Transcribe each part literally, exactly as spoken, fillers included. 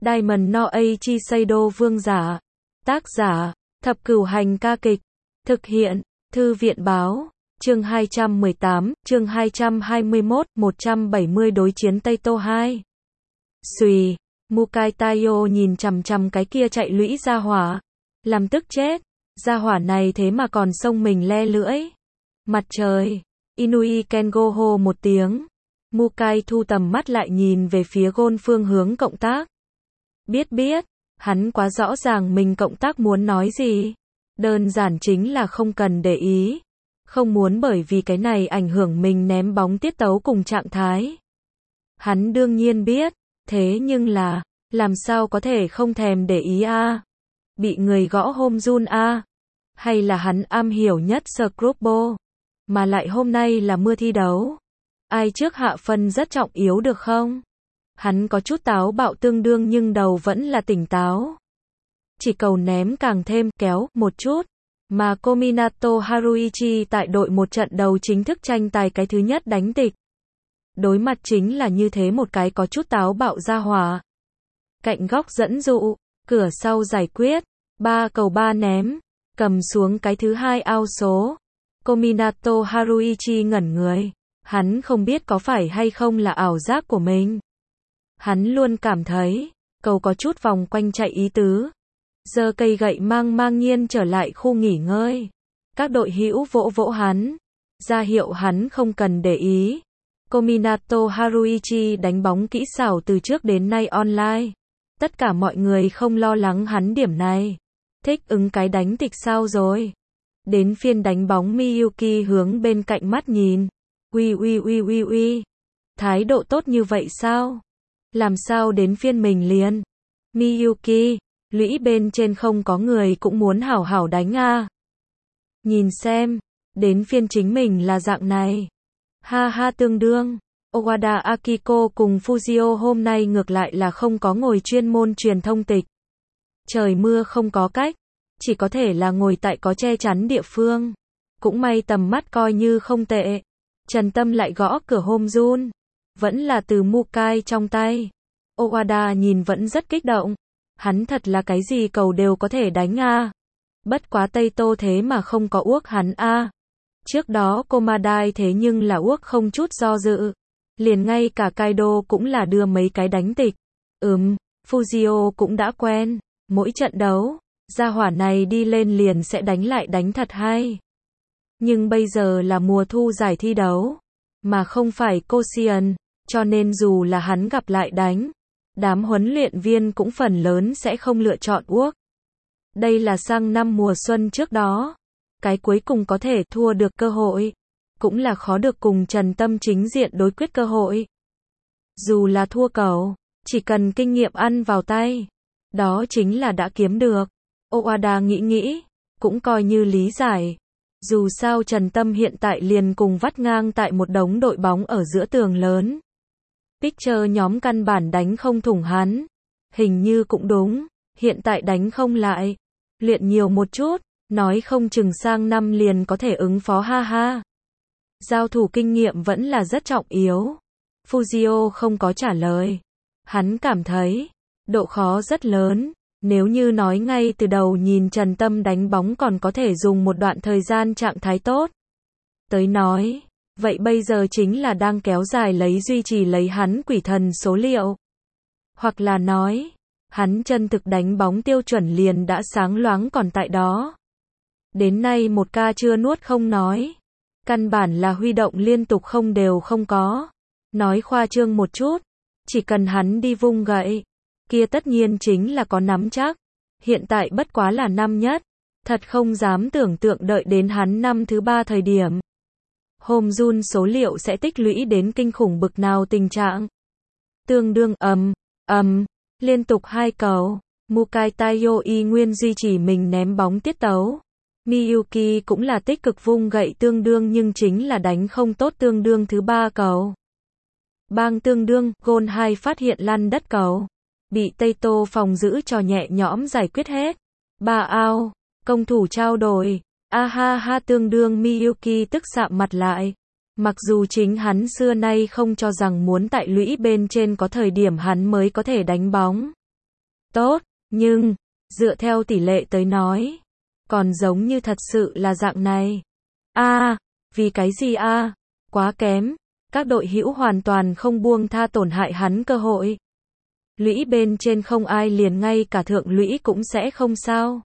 Diamond no Eiichi Seido Vương giả. Tác giả, Thập Cửu Hành ca kịch. Thực hiện, Thư viện báo. Chương hai trăm mười tám, chương hai trăm hai mươi mốt, một trăm bảy mươi đối chiến Tây Tô hai. Xùy, Mukai Taiyo nhìn chằm chằm cái kia chạy lũy ra hỏa. Làm tức chết. Gia hỏa này thế mà còn xông mình le lưỡi. Mặt trời. Inui Kengo hô một tiếng. Mukai thu tầm mắt lại nhìn về phía gôn phương hướng cộng tác. Biết biết, hắn quá rõ ràng mình cộng tác muốn nói gì. Đơn giản chính là không cần để ý. Không muốn bởi vì cái này ảnh hưởng mình ném bóng tiết tấu cùng trạng thái. Hắn đương nhiên biết, thế nhưng là, làm sao có thể không thèm để ý a? À? Bị người gõ hôm run a? À? Hay là hắn am hiểu nhất Scrubbo? Mà lại hôm nay là mưa thi đấu. Ai trước hạ phân rất trọng yếu được không? Hắn có chút táo bạo tương đương nhưng đầu vẫn là tỉnh táo. Chỉ cầu ném càng thêm kéo một chút. Mà Kominato Haruichi tại đội một trận đầu chính thức tranh tài cái thứ nhất đánh tịch. Đối mặt chính là như thế một cái có chút táo bạo ra hỏa. Cạnh góc dẫn dụ, cửa sau giải quyết, ba cầu ba ném, cầm xuống cái thứ hai ao số. Kominato Haruichi ngẩn người, hắn không biết có phải hay không là ảo giác của mình. Hắn luôn cảm thấy, cầu có chút vòng quanh chạy ý tứ. Giơ cây gậy mang mang nhiên trở lại khu nghỉ ngơi. Các đội hữu vỗ vỗ hắn, ra hiệu hắn không cần để ý. Kominato Haruichi đánh bóng kỹ xảo từ trước đến nay online. Tất cả mọi người không lo lắng hắn điểm này. Thích ứng cái đánh tịch sao rồi. Đến phiên đánh bóng Miyuki hướng bên cạnh mắt nhìn. Uy uy uy uy uy. Thái độ tốt như vậy sao? Làm sao đến phiên mình liền? Miyuki, lũy bên trên không có người cũng muốn hảo hảo đánh à. Nhìn xem, đến phiên chính mình là dạng này. Ha ha tương đương. Owada Akiko cùng Fujio hôm nay ngược lại là không có ngồi chuyên môn truyền thông tịch. Trời mưa không có cách, chỉ có thể là ngồi tại có che chắn địa phương. Cũng may tầm mắt coi như không tệ. Trần Tâm lại gõ cửa hôm run. Vẫn là từ Mukai trong tay. Owada nhìn vẫn rất kích động. Hắn thật là cái gì cầu đều có thể đánh a. À. Bất quá Tây Tô thế mà không có uốc hắn a. À. Trước đó Komadai thế nhưng là uốc không chút do dự. Liền ngay cả Kaido cũng là đưa mấy cái đánh tịch. Ừm, Fujio cũng đã quen. Mỗi trận đấu, gia hỏa này đi lên liền sẽ đánh lại đánh thật hay. Nhưng bây giờ là mùa thu giải thi đấu. Mà không phải Koshien. Cho nên dù là hắn gặp lại đánh. Đám huấn luyện viên cũng phần lớn sẽ không lựa chọn uốc. Đây là sang năm mùa xuân trước đó. Cái cuối cùng có thể thua được cơ hội. Cũng là khó được cùng Trần Tâm chính diện đối quyết cơ hội. Dù là thua cầu, chỉ cần kinh nghiệm ăn vào tay. Đó chính là đã kiếm được. Owada nghĩ nghĩ, cũng coi như lý giải. Dù sao Trần Tâm hiện tại liền cùng vắt ngang tại một đống đội bóng ở giữa tường lớn. Picture nhóm căn bản đánh không thủng hắn. Hình như cũng đúng, hiện tại đánh không lại. Luyện nhiều một chút, nói không chừng sang năm liền có thể ứng phó ha ha. Giao thủ kinh nghiệm vẫn là rất trọng yếu. Fujio không có trả lời. Hắn cảm thấy, độ khó rất lớn. Nếu như nói ngay từ đầu nhìn Trần Tâm đánh bóng còn có thể dùng một đoạn thời gian trạng thái tốt. Tới nói, vậy bây giờ chính là đang kéo dài lấy duy trì lấy hắn quỷ thần số liệu. Hoặc là nói, hắn chân thực đánh bóng tiêu chuẩn liền đã sáng loáng còn tại đó. Đến nay một ca chưa nuốt không nói. Căn bản là huy động liên tục không đều không có. Nói khoa trương một chút, chỉ cần hắn đi vung gậy, kia tất nhiên chính là có nắm chắc. Hiện tại bất quá là năm nhất, thật không dám tưởng tượng đợi đến hắn năm thứ ba thời điểm. Hôm run số liệu sẽ tích lũy đến kinh khủng bực nào tình trạng. Tương đương ầm, ầm, liên tục hai cầu. Mukai Taiyo y nguyên duy trì mình ném bóng tiết tấu. Miyuki cũng là tích cực vung gậy tương đương nhưng chính là đánh không tốt tương đương thứ ba cầu. Bang tương đương, gôn hai phát hiện lăn đất cầu. Bị Tây Tô phòng giữ cho nhẹ nhõm giải quyết hết. Ba ao, công thủ trao đổi. A ha ha tương đương Miyuki tức sạm mặt lại. Mặc dù chính hắn xưa nay không cho rằng muốn tại lũy bên trên có thời điểm hắn mới có thể đánh bóng. tốt, nhưng, dựa theo tỷ lệ tới nói, còn giống như thật sự là dạng này. A, à, vì cái gì a? À? Quá kém, các đội hữu hoàn toàn không buông tha tổn hại hắn cơ hội. Lũy bên trên không ai liền ngay cả thượng lũy cũng sẽ không sao.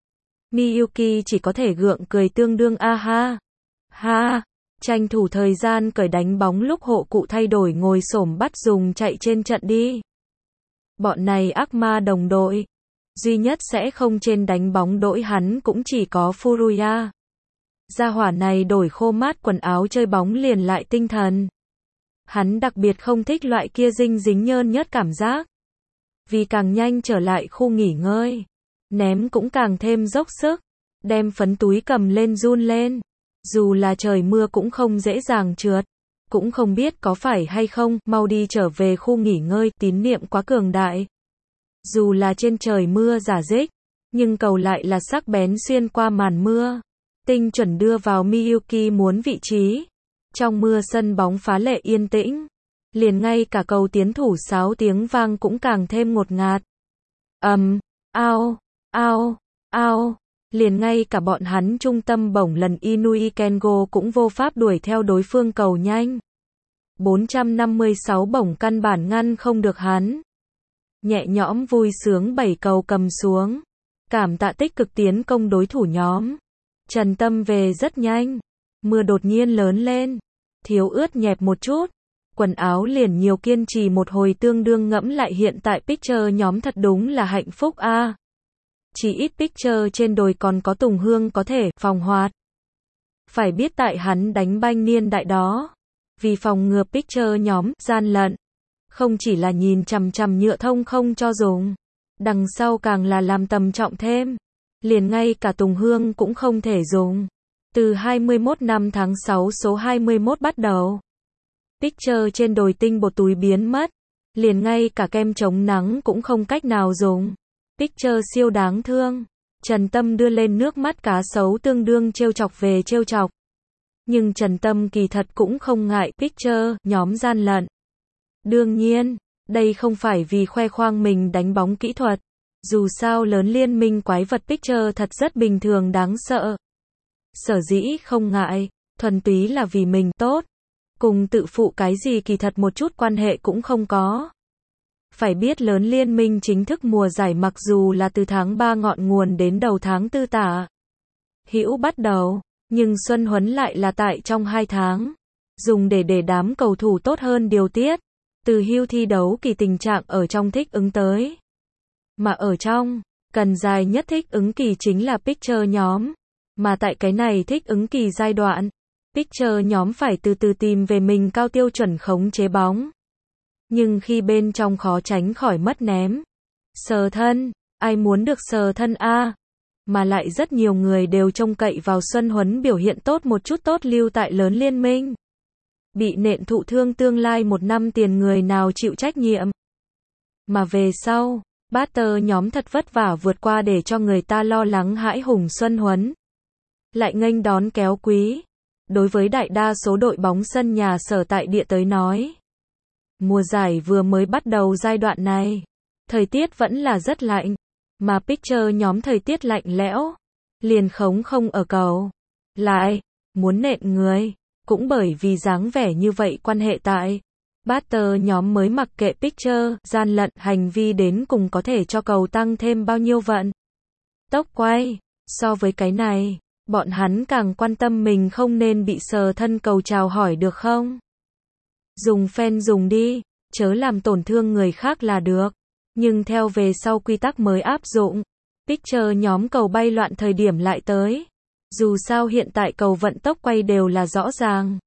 Miyuki chỉ có thể gượng cười tương đương a ha. Ha, tranh thủ thời gian cởi đánh bóng lúc hộ cụ thay đổi ngồi xổm bắt dùng chạy trên trận đi. Bọn này ác ma đồng đội. Duy nhất sẽ không trên đánh bóng đỗi hắn cũng chỉ có Furuya. Gia hỏa này đổi khô mát quần áo chơi bóng liền lại tinh thần. Hắn đặc biệt không thích loại kia dinh dính nhơn nhớt cảm giác. Vì càng nhanh trở lại khu nghỉ ngơi, ném cũng càng thêm dốc sức, đem phấn túi cầm lên run lên. Dù là trời mưa cũng không dễ dàng trượt, cũng không biết có phải hay không, mau đi trở về khu nghỉ ngơi, tín niệm quá cường đại. Dù là trên trời mưa rả rích, nhưng cầu lại là sắc bén xuyên qua màn mưa, tinh chuẩn đưa vào Miyuki muốn vị trí. Trong mưa sân bóng phá lệ yên tĩnh, liền ngay cả cầu tiến thủ sáo tiếng vang cũng càng thêm ngột ngạt. Ầm, um, ao, ao, ao, liền ngay cả bọn hắn trung tâm bổng lần Inui Kengo cũng vô pháp đuổi theo đối phương cầu nhanh. bốn trăm năm mươi sáu bổng căn bản ngăn không được hắn. Nhẹ nhõm vui sướng bảy cầu cầm xuống. Cảm tạ tích cực tiến công đối thủ nhóm. Trần Tâm về rất nhanh. Mưa đột nhiên lớn lên. Thiếu ướt nhẹp một chút. Quần áo liền nhiều kiên trì một hồi tương đương ngẫm lại hiện tại Picture nhóm thật đúng là hạnh phúc a. À. Chỉ ít Picture trên đồi còn có Tùng Hương có thể phòng hoạt. Phải biết tại hắn đánh banh niên đại đó. Vì phòng ngừa Picture nhóm gian lận. Không chỉ là nhìn chằm chằm nhựa thông không cho dùng. Đằng sau càng là làm tầm trọng thêm. Liền ngay cả Tùng Hương cũng không thể dùng. Từ hai mươi mốt năm tháng sáu số hai mươi mốt bắt đầu. Picture trên đồi tinh bột túi biến mất. Liền ngay cả kem chống nắng cũng không cách nào dùng. Picture siêu đáng thương. Trần Tâm đưa lên nước mắt cá sấu tương đương trêu chọc về trêu chọc. Nhưng Trần Tâm kỳ thật cũng không ngại Picture nhóm gian lận. Đương nhiên, đây không phải vì khoe khoang mình đánh bóng kỹ thuật. Dù sao lớn liên minh quái vật Picture thật rất bình thường đáng sợ. Sở dĩ không ngại, thuần túy là vì mình tốt. Cùng tự phụ cái gì kỳ thật một chút quan hệ cũng không có. Phải biết lớn liên minh chính thức mùa giải mặc dù là từ tháng ba ngọn nguồn đến đầu tháng tư tả hữu bắt đầu, nhưng xuân huấn lại là tại trong hai tháng. Dùng để để đám cầu thủ tốt hơn điều tiết. Từ hưu thi đấu kỳ tình trạng ở trong thích ứng tới. Mà ở trong, cần dài nhất thích ứng kỳ chính là Picture nhóm. Mà tại cái này thích ứng kỳ giai đoạn, Picture nhóm phải từ từ tìm về mình cao tiêu chuẩn khống chế bóng. Nhưng khi bên trong khó tránh khỏi mất ném. Sờ thân, ai muốn được sờ thân a? À? Mà lại rất nhiều người đều trông cậy vào Xuân Huấn biểu hiện tốt một chút tốt lưu tại lớn liên minh. Bị nện thụ thương tương lai một năm tiền người nào chịu trách nhiệm. Mà về sau, Batter nhóm thật vất vả vượt qua để cho người ta lo lắng hãi hùng Xuân Huấn. Lại nghênh đón kéo quý. Đối với đại đa số đội bóng sân nhà sở tại địa tới nói. Mùa giải vừa mới bắt đầu giai đoạn này. Thời tiết vẫn là rất lạnh. Mà Picture nhóm thời tiết lạnh lẽo. Liền khống không ở cầu. Lại, muốn nện người. Cũng bởi vì dáng vẻ như vậy quan hệ tại. Batter nhóm mới mặc kệ Picture, gian lận, hành vi đến cùng có thể cho cầu tăng thêm bao nhiêu vận. Tốc quay. So với cái này, bọn hắn càng quan tâm mình không nên bị sờ thân cầu chào hỏi được không? Dùng fan dùng đi, chớ làm tổn thương người khác là được. Nhưng theo về sau quy tắc mới áp dụng, Picture nhóm cầu bay loạn thời điểm lại tới. Dù sao hiện tại cầu vận tốc quay đều là rõ ràng.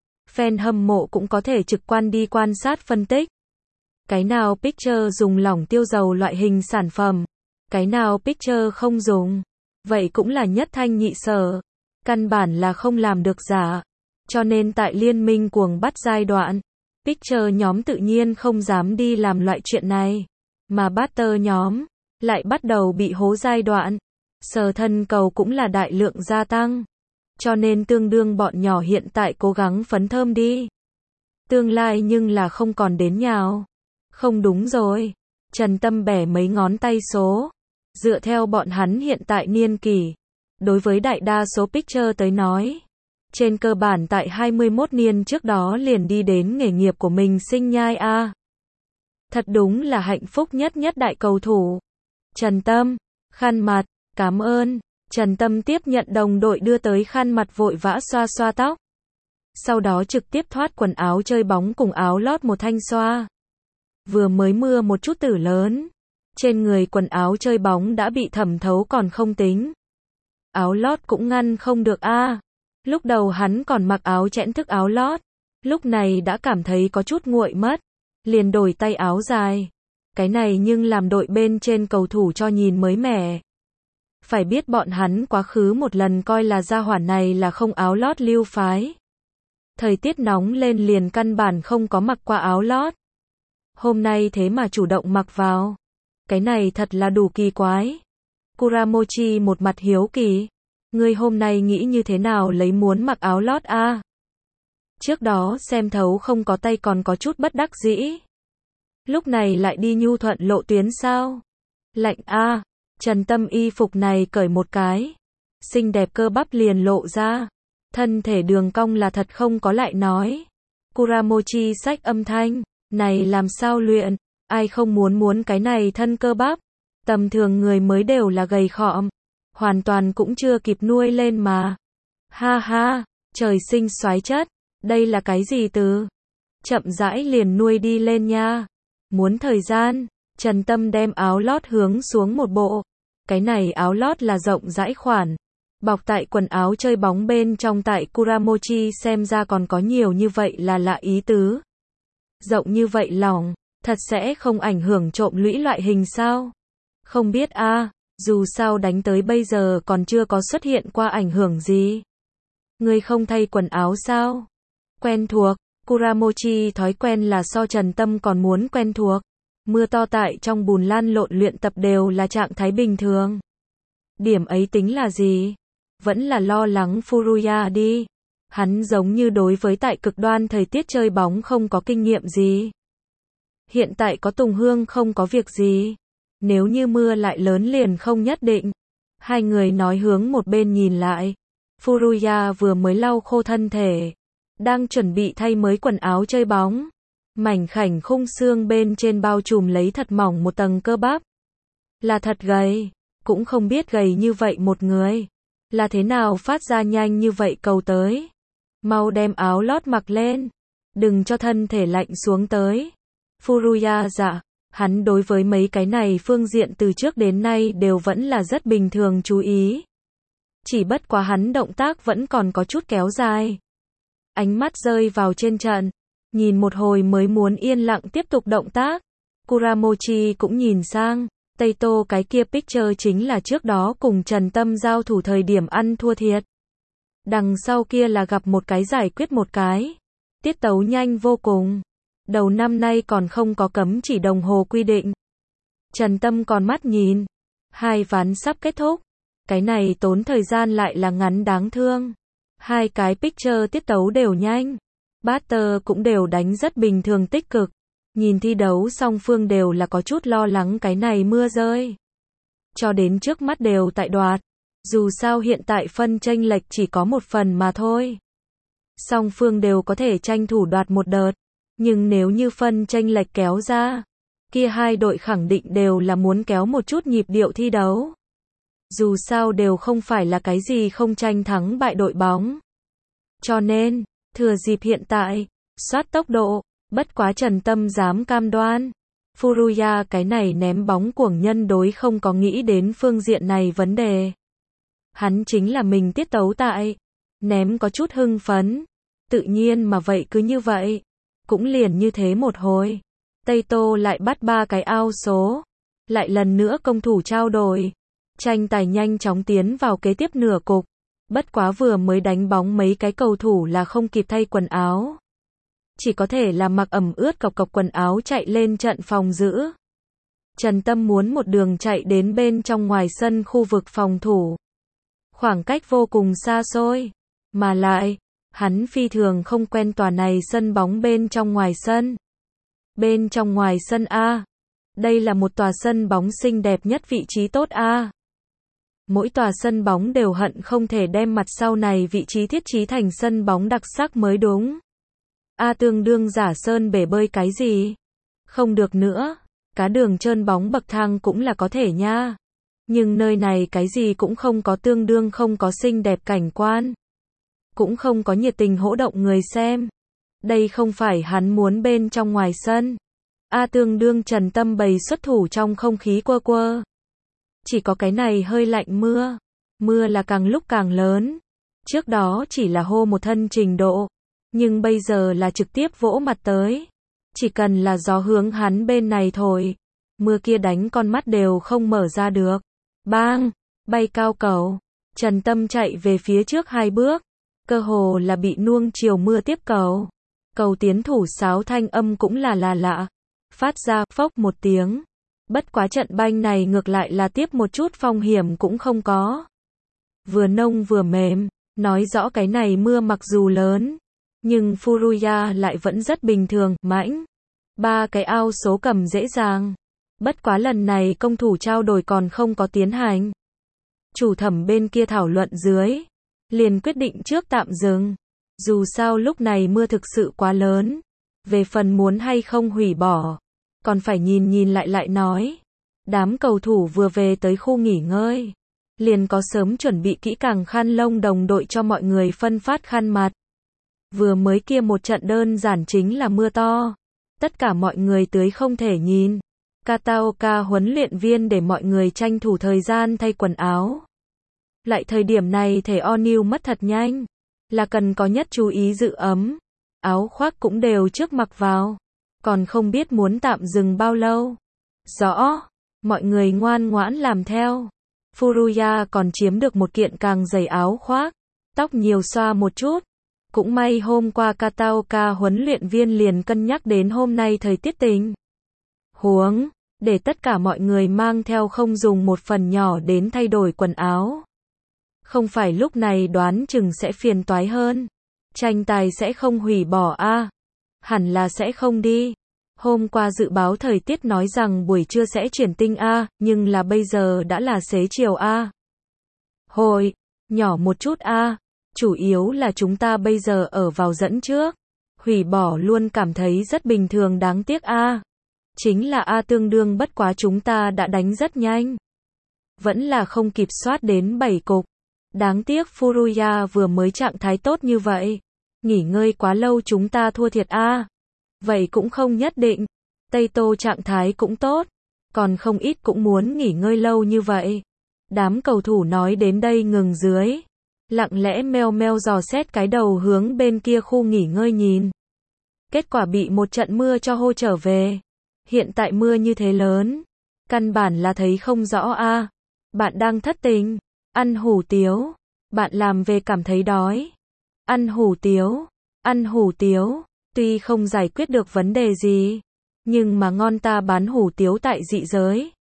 Fan hâm mộ cũng có thể trực quan đi quan sát phân tích. Cái nào Picture dùng lỏng tiêu dầu loại hình sản phẩm, cái nào Picture không dùng. Vậy cũng là nhất thanh nhị sở. Căn bản là không làm được giả. Cho nên tại liên minh cuồng bắt giai đoạn, Picture nhóm tự nhiên không dám đi làm loại chuyện này. Mà Batter nhóm lại bắt đầu bị hố giai đoạn. Sờ thân cầu cũng là đại lượng gia tăng. Cho nên tương đương bọn nhỏ hiện tại cố gắng phấn thơm đi. Tương lai nhưng là không còn đến nhào. Không đúng rồi. Trần Tâm bẻ mấy ngón tay số. Dựa theo bọn hắn hiện tại niên kỷ, đối với đại đa số pitcher tới nói, trên cơ bản tại hai mươi mốt niên trước đó liền đi đến nghề nghiệp của mình sinh nhai a. Thật đúng là hạnh phúc nhất nhất đại cầu thủ. Trần Tâm, khăn mặt, cảm ơn. Trần Tâm tiếp nhận đồng đội đưa tới khăn mặt vội vã xoa xoa tóc. Sau đó trực tiếp thoát quần áo chơi bóng cùng áo lót một thanh xoa. Vừa mới mưa một chút tử lớn, trên người quần áo chơi bóng đã bị thẩm thấu còn không tính. Áo lót cũng ngăn không được a. Lúc đầu hắn còn mặc áo chẽn thức áo lót, lúc này đã cảm thấy có chút nguội mất, liền đổi tay áo dài. Cái này nhưng làm đội bên trên cầu thủ cho nhìn mới mẻ. Phải biết bọn hắn quá khứ một lần coi là gia hỏa này là không áo lót lưu phái. Thời tiết nóng lên liền căn bản không có mặc qua áo lót. Hôm nay thế mà chủ động mặc vào. Cái này thật là đủ kỳ quái. Kuramochi một mặt hiếu kỳ. Ngươi hôm nay nghĩ như thế nào lấy muốn mặc áo lót a? À? Trước đó xem thấu không có tay còn có chút bất đắc dĩ. Lúc này lại đi nhu thuận lộ tuyến sao? Lạnh a. À. Trần Tâm y phục này cởi một cái. Xinh đẹp cơ bắp liền lộ ra. Thân thể đường cong là thật không có lại nói. Kuramochi xách âm thanh. Này làm sao luyện? Ai không muốn muốn cái này thân cơ bắp? Tầm thường người mới đều là gầy khọm. Hoàn toàn cũng chưa kịp nuôi lên mà. Ha ha, trời sinh soái chất. Đây là cái gì từ? Chậm rãi liền nuôi đi lên nha. Muốn thời gian. Trần Tâm đem áo lót hướng xuống một bộ. Cái này áo lót là rộng rãi khoản. Bọc tại quần áo chơi bóng bên trong tại Kuramochi xem ra còn có nhiều như vậy là lạ ý tứ. Rộng như vậy lỏng, thật sẽ không ảnh hưởng trộm lũy loại hình sao? Không biết a, à, dù sao đánh tới bây giờ còn chưa có xuất hiện qua ảnh hưởng gì. Ngươi không thay quần áo sao? Quen thuộc, Kuramochi thói quen là so Trần Tâm còn muốn quen thuộc. Mưa to tại trong bùn lăn lộn luyện tập đều là trạng thái bình thường. Điểm ấy tính là gì? Vẫn là lo lắng Furuya đi. Hắn giống như đối với tại cực đoan thời tiết chơi bóng không có kinh nghiệm gì. Hiện tại có Tùng Hương không có việc gì. Nếu như mưa lại lớn liền không nhất định. Hai người nói hướng một bên nhìn lại. Furuya vừa mới lau khô thân thể. Đang chuẩn bị thay mới quần áo chơi bóng. Mảnh khảnh khung xương bên trên bao trùm lấy thật mỏng một tầng cơ bắp. Là thật gầy. Cũng không biết gầy như vậy một người. Là thế nào phát ra nhanh như vậy cầu tới. Mau đem áo lót mặc lên. Đừng cho thân thể lạnh xuống tới. Furuya dạ. Hắn đối với mấy cái này phương diện từ trước đến nay đều vẫn là rất bình thường chú ý. Chỉ bất quá hắn động tác vẫn còn có chút kéo dài. Ánh mắt rơi vào trên trận. Nhìn một hồi mới muốn yên lặng tiếp tục động tác. Kuramochi cũng nhìn sang. Taito cái kia picture chính là trước đó cùng Trần Tâm giao thủ thời điểm ăn thua thiệt. Đằng sau kia là gặp một cái giải quyết một cái. Tiết tấu nhanh vô cùng. Đầu năm nay còn không có cấm chỉ đồng hồ quy định. Trần Tâm còn mắt nhìn. Hai ván sắp kết thúc. Cái này tốn thời gian lại là ngắn đáng thương. Hai cái picture tiết tấu đều nhanh. Batter cũng đều đánh rất bình thường tích cực. Nhìn thi đấu song phương đều là có chút lo lắng cái này mưa rơi. Cho đến trước mắt đều tại đoạt. Dù sao hiện tại phân chênh lệch chỉ có một phần mà thôi. Song phương đều có thể tranh thủ đoạt một đợt. Nhưng nếu như phân chênh lệch kéo ra, kia hai đội khẳng định đều là muốn kéo một chút nhịp điệu thi đấu. Dù sao đều không phải là cái gì không tranh thắng bại đội bóng. Cho nên, thừa dịp hiện tại, soát tốc độ, bất quá Trần Tâm dám cam đoan. Furuya cái này ném bóng cuồng nhân đối không có nghĩ đến phương diện này vấn đề. Hắn chính là mình tiết tấu tại. Ném có chút hưng phấn. Tự nhiên mà vậy cứ như vậy. Cũng liền như thế một hồi. Taito lại bắt ba cái ao số. Lại lần nữa công thủ trao đổi. Tranh tài nhanh chóng tiến vào kế tiếp nửa cục. Bất quá vừa mới đánh bóng mấy cái cầu thủ là không kịp thay quần áo. Chỉ có thể là mặc ẩm ướt cộc cộc quần áo chạy lên trận phòng giữ. Trần Tâm muốn một đường chạy đến bên trong ngoài sân khu vực phòng thủ. Khoảng cách vô cùng xa xôi. Mà lại, hắn phi thường không quen tòa này sân bóng bên trong ngoài sân. Bên trong ngoài sân A. Đây là một tòa sân bóng xinh đẹp nhất vị trí tốt a. Mỗi tòa sân bóng đều hận không thể đem mặt sau này vị trí thiết trí thành sân bóng đặc sắc mới đúng. A tương đương giả sơn bể bơi cái gì? Không được nữa, cá đường trơn bóng bậc thang cũng là có thể nha. Nhưng nơi này cái gì cũng không có, tương đương không có xinh đẹp cảnh quan. Cũng không có nhiệt tình hỗ động người xem. Đây không phải hắn muốn bên trong ngoài sân. A tương đương Trần Tâm bày xuất thủ trong không khí quơ quơ. Chỉ có cái này hơi lạnh mưa. Mưa là càng lúc càng lớn. Trước đó chỉ là hô một thân trình độ. Nhưng bây giờ là trực tiếp vỗ mặt tới. Chỉ cần là gió hướng hắn bên này thổi. Mưa kia đánh con mắt đều không mở ra được. Bang! Bay cao cầu. Trần Tâm chạy về phía trước hai bước. Cơ hồ là bị nuông chiều mưa tiếp cầu. Cầu tiến thủ sáo thanh âm cũng là là lạ. Phát ra phốc một tiếng. Bất quá trận banh này ngược lại là tiếp một chút phong hiểm cũng không có. Vừa nông vừa mềm. Nói rõ cái này mưa mặc dù lớn. Nhưng Furuya lại vẫn rất bình thường, mãnh. Ba cái ao số cầm dễ dàng. Bất quá lần này công thủ trao đổi còn không có tiến hành. Chủ thẩm bên kia thảo luận dưới. Liền quyết định trước tạm dừng. Dù sao lúc này mưa thực sự quá lớn. Về phần muốn hay không hủy bỏ. Còn phải nhìn nhìn lại lại nói. Đám cầu thủ vừa về tới khu nghỉ ngơi. Liền có sớm chuẩn bị kỹ càng khăn lông đồng đội cho mọi người phân phát khăn mặt. Vừa mới kia một trận đơn giản chính là mưa to. Tất cả mọi người tưới không thể nhìn. Kataoka huấn luyện viên để mọi người tranh thủ thời gian thay quần áo. Lại thời điểm này thể O'Neal mất thật nhanh. Là cần có nhất chú ý giữ ấm. Áo khoác cũng đều trước mặc vào. Còn không biết muốn tạm dừng bao lâu. Rõ. Mọi người ngoan ngoãn làm theo. Furuya còn chiếm được một kiện càng dày áo khoác. Tóc nhiều xoa một chút. Cũng may hôm qua Kataoka huấn luyện viên liền cân nhắc đến hôm nay thời tiết tình huống, để tất cả mọi người mang theo không dùng một phần nhỏ đến thay đổi quần áo. Không phải lúc này đoán chừng sẽ phiền toái hơn. Tranh tài sẽ không hủy bỏ a? À? Hẳn là sẽ không đi. Hôm qua dự báo thời tiết nói rằng buổi trưa sẽ chuyển tinh a, à, nhưng là bây giờ đã là xế chiều a. À. Hồi, nhỏ một chút a. À. Chủ yếu là chúng ta bây giờ ở vào dẫn trước. Hủy bỏ luôn cảm thấy rất bình thường, đáng tiếc a. À. Chính là a tương đương bất quá chúng ta đã đánh rất nhanh. Vẫn là không kịp soát đến bảy cục. Đáng tiếc Furuya vừa mới trạng thái tốt như vậy. Nghỉ ngơi quá lâu chúng ta thua thiệt a. À. Vậy cũng không nhất định. Tây Tô trạng thái cũng tốt. Còn không ít cũng muốn nghỉ ngơi lâu như vậy. Đám cầu thủ nói đến đây ngừng dưới. Lặng lẽ meo meo dò xét cái đầu hướng bên kia khu nghỉ ngơi nhìn. Kết quả bị một trận mưa cho hô trở về. Hiện tại mưa như thế lớn. Căn bản là thấy không rõ a. À. Bạn đang thất tình. Ăn hủ tiếu. Bạn làm về cảm thấy đói. Ăn hủ tiếu. Ăn hủ tiếu. Tuy không giải quyết được vấn đề gì. Nhưng mà ngon ta bán hủ tiếu tại dị giới.